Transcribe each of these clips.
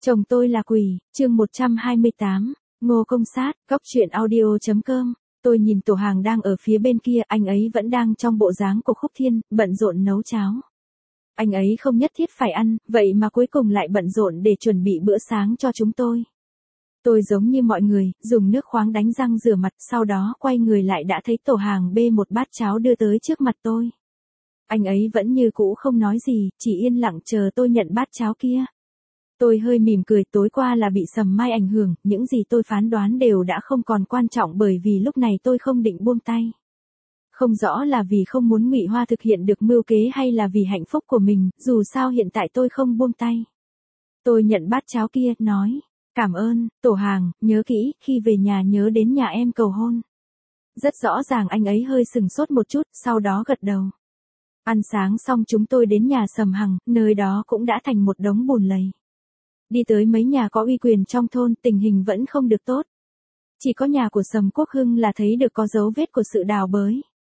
Chồng tôi là quỷ, chương 128, Ngô Công Sát, Góc Chuyện Audio.com. Tôi nhìn Tổ Hàng đang ở phía bên kia, anh ấy vẫn đang trong bộ dáng của Khúc Thiên, bận rộn nấu cháo. Anh ấy không nhất thiết phải ăn, vậy mà cuối cùng lại bận rộn để chuẩn bị bữa sáng cho chúng tôi. Tôi giống như mọi người, dùng nước khoáng đánh răng rửa mặt, sau đó quay người lại đã thấy Tổ Hàng bê một bát cháo đưa tới trước mặt tôi. Anh ấy vẫn như cũ không nói gì, chỉ yên lặng chờ tôi nhận bát cháo kia. Tôi hơi mỉm cười, tối qua là bị Sầm Mai ảnh hưởng, những gì tôi phán đoán đều đã không còn quan trọng bởi vì lúc này tôi không định buông tay. Không rõ là vì không muốn Ngụy Hoa thực hiện được mưu kế hay là vì hạnh phúc của mình, dù sao hiện tại tôi không buông tay. Tôi nhận bát cháo kia, nói, cảm ơn, Tổ Hàng, nhớ kỹ, khi về nhà nhớ đến nhà em cầu hôn. Rất rõ ràng anh ấy hơi sừng sốt một chút, sau đó gật đầu. Ăn sáng xong chúng tôi đến nhà Sầm Hằng, nơi đó cũng đã thành một đống bùn lầy. Đi tới mấy nhà có uy quyền trong thôn, tình hình vẫn không được tốt. Chỉ có nhà của Sầm Quốc Hưng là thấy được có dấu vết của sự đào bới.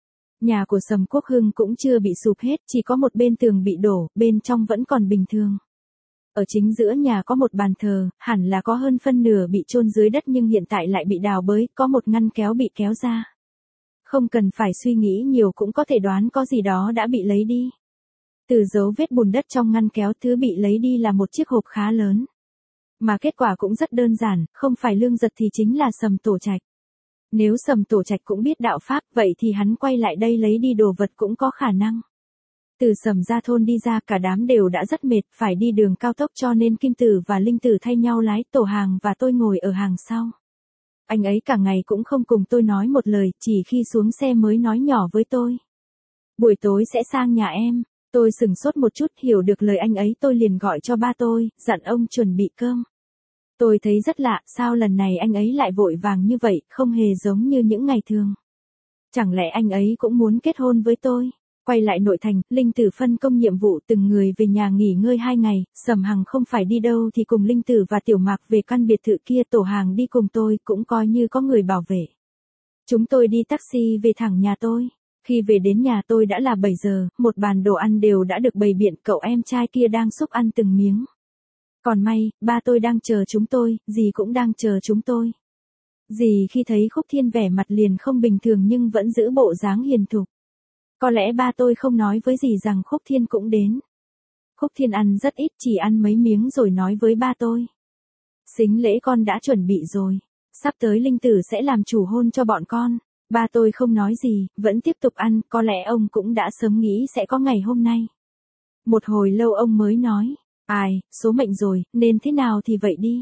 Nhà của Sầm Quốc Hưng cũng chưa bị sụp hết, chỉ có một bên tường bị đổ, bên trong vẫn còn bình thường. Ở chính giữa nhà có một bàn thờ, hẳn là có hơn phân nửa bị chôn dưới đất nhưng hiện tại lại bị đào bới, có một ngăn kéo bị kéo ra. Không cần phải suy nghĩ nhiều cũng có thể đoán có gì đó đã bị lấy đi. Từ dấu vết bùn đất trong ngăn kéo, thứ bị lấy đi là một chiếc hộp khá lớn. Mà kết quả cũng rất đơn giản, không phải Lương Giật thì chính là Sầm Tổ Trạch. Nếu Sầm Tổ Trạch cũng biết đạo pháp, vậy thì hắn quay lại đây lấy đi đồ vật cũng có khả năng. Từ Sầm ra thôn đi ra, cả đám đều đã rất mệt, phải đi đường cao tốc cho nên Kim Tử và Linh Tử thay nhau lái, Tổ Hàng và tôi ngồi ở hàng sau. Anh ấy cả ngày cũng không cùng tôi nói một lời, chỉ khi xuống xe mới nói nhỏ với tôi. Buổi tối sẽ sang nhà em. Tôi sửng sốt một chút, hiểu được lời anh ấy, tôi liền gọi cho ba tôi, dặn ông chuẩn bị cơm. Tôi thấy rất lạ, sao lần này anh ấy lại vội vàng như vậy, không hề giống như những ngày thường. Chẳng lẽ anh ấy cũng muốn kết hôn với tôi? Quay lại nội thành, Linh Tử phân công nhiệm vụ từng người về nhà nghỉ ngơi 2 ngày, Sầm Hằng không phải đi đâu thì cùng Linh Tử và Tiểu Mạc về căn biệt thự kia, Tổ Hàng đi cùng tôi, cũng coi như có người bảo vệ. Chúng tôi đi taxi về thẳng nhà tôi. Khi về đến nhà tôi đã là 7 giờ, một bàn đồ ăn đều đã được bày biện, cậu em trai kia đang xúc ăn từng miếng. Còn may, ba tôi đang chờ chúng tôi, dì cũng đang chờ chúng tôi. Dì khi thấy Khúc Thiên vẻ mặt liền không bình thường nhưng vẫn giữ bộ dáng hiền thục. Có lẽ ba tôi không nói với dì rằng Khúc Thiên cũng đến. Khúc Thiên ăn rất ít, chỉ ăn mấy miếng rồi nói với ba tôi. Sính lễ con đã chuẩn bị rồi, sắp tới Linh Tử sẽ làm chủ hôn cho bọn con. Ba tôi không nói gì, vẫn tiếp tục ăn, có lẽ ông cũng đã sớm nghĩ sẽ có ngày hôm nay. Một hồi lâu ông mới nói, ai, số mệnh rồi, nên thế nào thì vậy đi.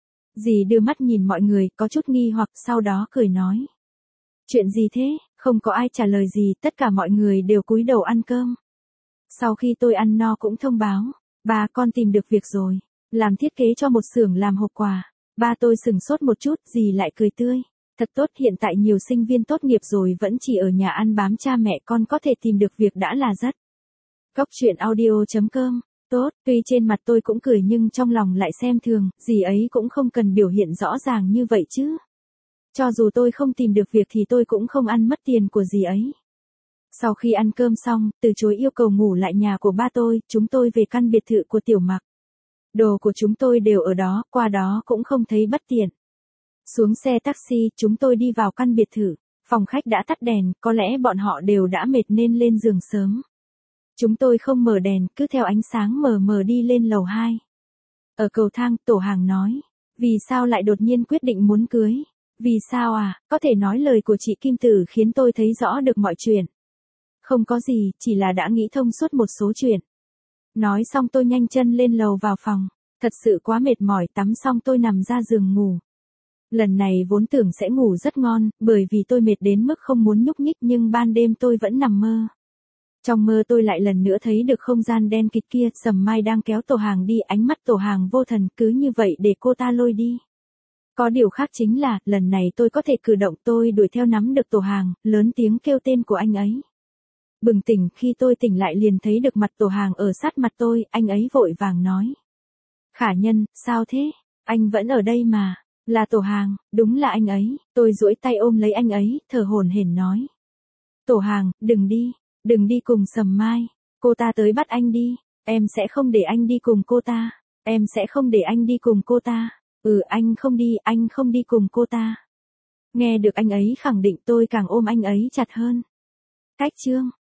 Dì đưa mắt nhìn mọi người, có chút nghi hoặc, sau đó cười nói. Chuyện gì thế? Không có ai trả lời gì, tất cả mọi người đều cúi đầu ăn cơm. Sau khi tôi ăn no cũng thông báo, ba con tìm được việc rồi, làm thiết kế cho một xưởng làm hộp quà. Ba tôi sửng sốt một chút, dì lại cười tươi. Thật tốt, hiện tại nhiều sinh viên tốt nghiệp rồi vẫn chỉ ở nhà ăn bám cha mẹ, con có thể tìm được việc đã là rất. Góc Chuyện Audio.com. Tốt, tuy trên mặt tôi cũng cười nhưng trong lòng lại xem thường, dì ấy cũng không cần biểu hiện rõ ràng như vậy chứ. Cho dù tôi không tìm được việc thì tôi cũng không ăn mất tiền của dì ấy. Sau khi ăn cơm xong, từ chối yêu cầu ngủ lại nhà của ba tôi, chúng tôi về căn biệt thự của Tiểu Mạc. Đồ của chúng tôi đều ở đó, qua đó cũng không thấy bất tiện. Xuống xe taxi, chúng tôi đi vào căn biệt thự. Phòng khách đã tắt đèn, có lẽ bọn họ đều đã mệt nên lên giường sớm. Chúng tôi không mở đèn, cứ theo ánh sáng mờ mờ đi lên lầu 2. Ở cầu thang, Tổ Hàng nói, vì sao lại đột nhiên quyết định muốn cưới? Vì sao à, có thể nói lời của chị Kim Tử khiến tôi thấy rõ được mọi chuyện. Không có gì, chỉ là đã nghĩ thông suốt một số chuyện. Nói xong tôi nhanh chân lên lầu vào phòng. Thật sự quá mệt mỏi, tắm xong tôi nằm ra giường ngủ. Lần này vốn tưởng sẽ ngủ rất ngon, bởi vì tôi mệt đến mức không muốn nhúc nhích nhưng ban đêm tôi vẫn nằm mơ. Trong mơ tôi lại lần nữa thấy được không gian đen kịt kia, Sầm Mai đang kéo Tổ Hàng đi, ánh mắt Tổ Hàng vô thần, cứ như vậy để cô ta lôi đi. Có điều khác chính là, lần này tôi có thể cử động, tôi đuổi theo nắm được Tổ Hàng, lớn tiếng kêu tên của anh ấy. Bừng tỉnh, khi tôi tỉnh lại liền thấy được mặt Tổ Hàng ở sát mặt tôi, anh ấy vội vàng nói. Khả Nhân, sao thế? Anh vẫn ở đây mà. Là Tổ Hàng, đúng là anh ấy. Tôi duỗi tay ôm lấy anh ấy, thở hổn hển nói. Tổ Hàng, đừng đi cùng Sầm Mai. Cô ta tới bắt anh đi, em sẽ không để anh đi cùng cô ta. Em sẽ không để anh đi cùng cô ta. Anh không đi cùng cô ta. Nghe được anh ấy khẳng định tôi càng ôm anh ấy chặt hơn. Cách chương